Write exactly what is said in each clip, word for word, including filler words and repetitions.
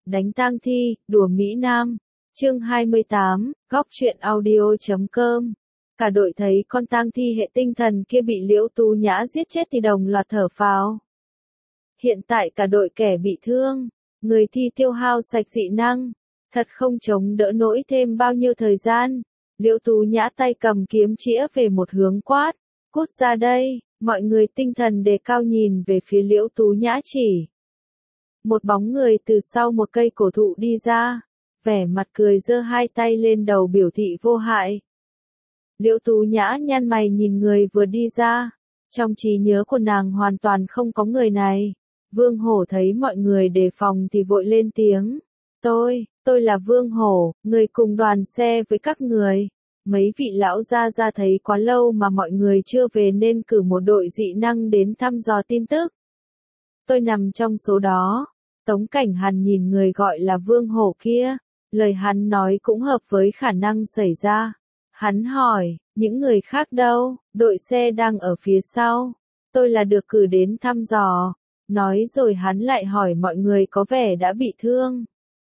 Đánh tang thi, đùa Mỹ Nam. Chương hai mươi tám, góc truyện audio chấm com. Cả đội thấy con tang thi hệ tinh thần kia bị Liễu Tú Nhã giết chết thì đồng loạt thở phào. Hiện tại cả đội kẻ bị thương, người thi tiêu hao sạch dị năng, thật không chống đỡ nổi thêm bao nhiêu thời gian. Liễu Tú Nhã tay cầm kiếm chĩa về một hướng quát, cút ra đây, mọi người tinh thần đề cao nhìn về phía Liễu Tú Nhã chỉ. Một bóng người từ sau một cây cổ thụ đi ra, vẻ mặt cười giơ hai tay lên đầu biểu thị vô hại. Liễu Tú Nhã nhăn mày nhìn người vừa đi ra, trong trí nhớ của nàng hoàn toàn không có người này. Vương Hổ thấy mọi người đề phòng thì vội lên tiếng, tôi, tôi là Vương Hổ, người cùng đoàn xe với các người. Mấy vị lão gia gia thấy quá lâu mà mọi người chưa về nên cử một đội dị năng đến thăm dò tin tức. Tôi nằm trong số đó. Tống Cảnh Hàn nhìn người gọi là Vương Hổ kia, lời hắn nói cũng hợp với khả năng xảy ra. Hắn hỏi, những người khác đâu, đội xe đang ở phía sau. Tôi là được cử đến thăm dò. Nói rồi hắn lại hỏi mọi người có vẻ đã bị thương.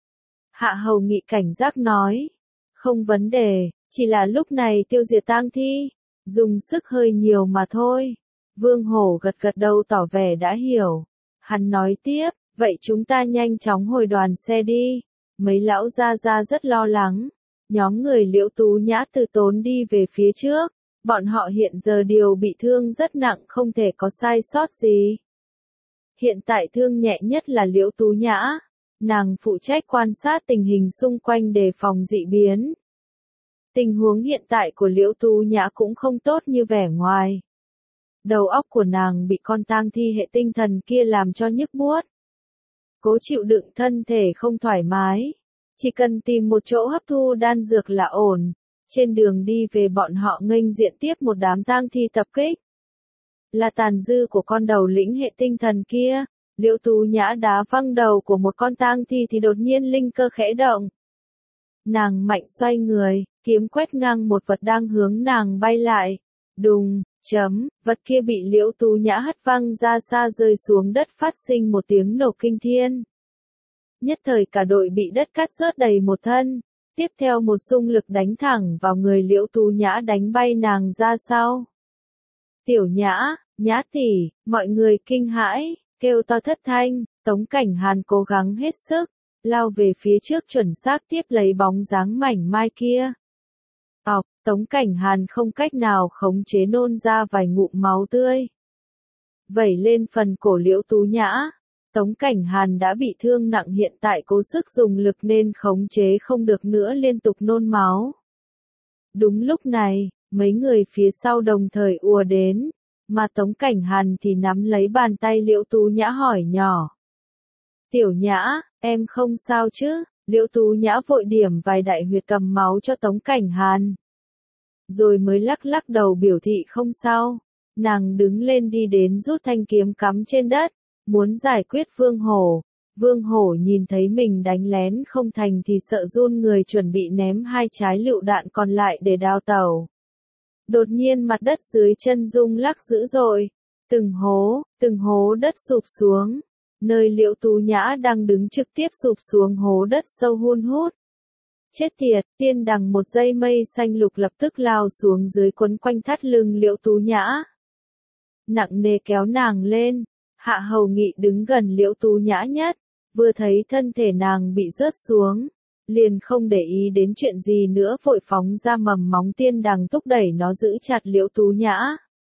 Hạ Hầu Nghị cảnh giác nói, không vấn đề, chỉ là lúc này tiêu diệt tang thi, dùng sức hơi nhiều mà thôi. Vương Hổ gật gật đầu tỏ vẻ đã hiểu. Hắn nói tiếp, vậy chúng ta nhanh chóng hồi đoàn xe đi. Mấy lão gia gia rất lo lắng. Nhóm người Liễu Tú Nhã từ tốn đi về phía trước. Bọn họ hiện giờ đều bị thương rất nặng, không thể có sai sót gì. Hiện tại thương nhẹ nhất là Liễu Tú Nhã. Nàng phụ trách quan sát tình hình xung quanh đề phòng dị biến. Tình huống hiện tại của Liễu Tú Nhã cũng không tốt như vẻ ngoài. Đầu óc của nàng bị con tang thi hệ tinh thần kia làm cho nhức buốt. Cố chịu đựng thân thể không thoải mái. Chỉ cần tìm một chỗ hấp thu đan dược là ổn. Trên đường đi về bọn họ nghênh diện tiếp một đám tang thi tập kích. Là tàn dư của con đầu lĩnh hệ tinh thần kia. Liễu Tú Nhã đá văng đầu của một con tang thi thì đột nhiên linh cơ khẽ động. Nàng mạnh xoay người, kiếm quét ngang một vật đang hướng nàng bay lại. Đùng, chấm, vật kia bị Liễu Tú Nhã hất văng ra xa rơi xuống đất phát sinh một tiếng nổ kinh thiên. Nhất thời cả đội bị đất cát rớt đầy một thân. Tiếp theo một xung lực đánh thẳng vào người Liễu Tú Nhã đánh bay nàng ra sau. Tiểu Nhã, Nhã tỷ, mọi người kinh hãi, kêu to thất thanh. Tống Cảnh Hàn cố gắng hết sức, lao về phía trước chuẩn xác tiếp lấy bóng dáng mảnh mai kia. Ọc, Tống Cảnh Hàn không cách nào khống chế nôn ra vài ngụm máu tươi. Vẩy lên phần cổ Liễu Tú Nhã. Tống Cảnh Hàn đã bị thương nặng, hiện tại cố sức dùng lực nên khống chế không được nữa, liên tục nôn máu. Đúng lúc này, mấy người phía sau đồng thời ùa đến, mà Tống Cảnh Hàn thì nắm lấy bàn tay Liễu Tú Nhã hỏi nhỏ. Tiểu Nhã, em không sao chứ? Liễu Tú Nhã vội điểm vài đại huyệt cầm máu cho Tống Cảnh Hàn. Rồi mới lắc lắc đầu biểu thị không sao. Nàng đứng lên đi đến rút thanh kiếm cắm trên đất, muốn giải quyết Vương Hổ. Vương Hổ nhìn thấy mình đánh lén không thành thì sợ run người, chuẩn bị ném hai trái lựu đạn còn lại để đào tẩu. Đột nhiên mặt đất dưới chân rung lắc dữ dội. Từng hố, từng hố đất sụp xuống. Nơi Liễu Tú Nhã đang đứng trực tiếp sụp xuống hố đất sâu hun hút. Chết tiệt, tiên đằng một dây mây xanh lục lập tức lao xuống dưới quấn quanh thắt lưng Liễu Tú Nhã. Nặng nề kéo nàng lên. Hạ Hầu Nghị đứng gần Liễu Tú Nhã nhất, vừa thấy thân thể nàng bị rớt xuống, liền không để ý đến chuyện gì nữa, vội phóng ra mầm móng tiên đằng thúc đẩy nó giữ chặt Liễu Tú Nhã.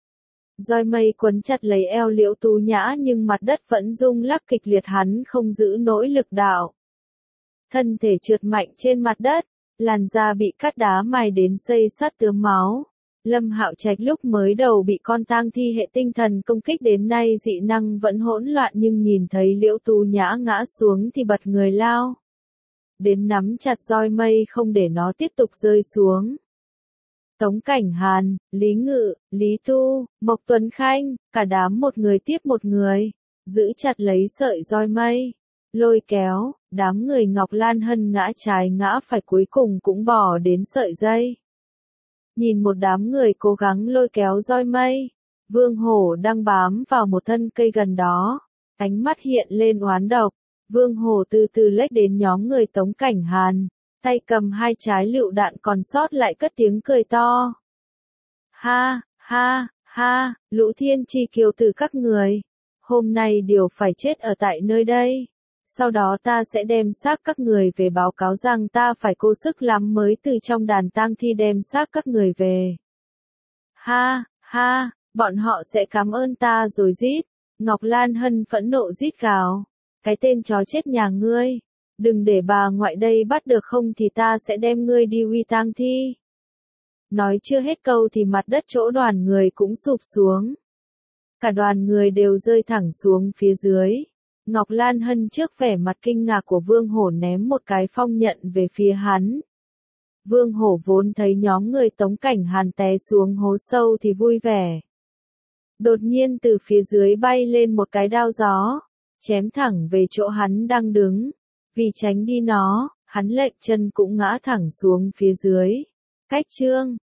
Roi mây quấn chặt lấy eo Liễu Tú Nhã nhưng mặt đất vẫn rung lắc kịch liệt, hắn không giữ nổi lực đạo. Thân thể trượt mạnh trên mặt đất, làn da bị cát đá mài đến xây sát tứa máu. Lâm Hạo Trạch lúc mới đầu bị con tang thi hệ tinh thần công kích đến nay dị năng vẫn hỗn loạn, nhưng nhìn thấy Liễu Tú Nhã ngã xuống thì bật người lao đến nắm chặt roi mây không để nó tiếp tục rơi xuống. Tống Cảnh Hàn, Lý Ngự, Lý Tu, Mộc Tuấn Khanh, cả đám một người tiếp một người, giữ chặt lấy sợi roi mây, lôi kéo. Đám người Ngọc Lan Hân ngã trái ngã phải cuối cùng cũng bò đến sợi dây. Nhìn một đám người cố gắng lôi kéo roi mây, Vương Hổ đang bám vào một thân cây gần đó, ánh mắt hiện lên oán độc. Vương Hổ từ từ lách đến nhóm người Tống Cảnh Hàn, tay cầm hai trái lựu đạn còn sót lại cất tiếng cười to. Ha, ha, ha, lũ thiên chi kiêu tử các người. Hôm nay đều phải chết ở tại nơi đây. Sau đó ta sẽ đem xác các người về báo cáo rằng ta phải cố sức lắm mới từ trong đàn tang thi đem xác các người về. Ha, ha, bọn họ sẽ cảm ơn ta rồi rít. Ngọc Lan Hân phẫn nộ rít gào. Cái tên chó chết nhà ngươi. Đừng để bà ngoại đây bắt được không thì ta sẽ đem ngươi đi uy tang thi. Nói chưa hết câu thì mặt đất chỗ đoàn người cũng sụp xuống. Cả đoàn người đều rơi thẳng xuống phía dưới. Ngọc Lan Hân trước vẻ mặt kinh ngạc của Vương Hổ ném một cái phong nhận về phía hắn. Vương Hổ vốn thấy nhóm người Tống Cảnh Hàn té xuống hố sâu thì vui vẻ. Đột nhiên từ phía dưới bay lên một cái đao gió, chém thẳng về chỗ hắn đang đứng. Vì tránh đi nó, hắn lệch chân cũng ngã thẳng xuống phía dưới. Cách chương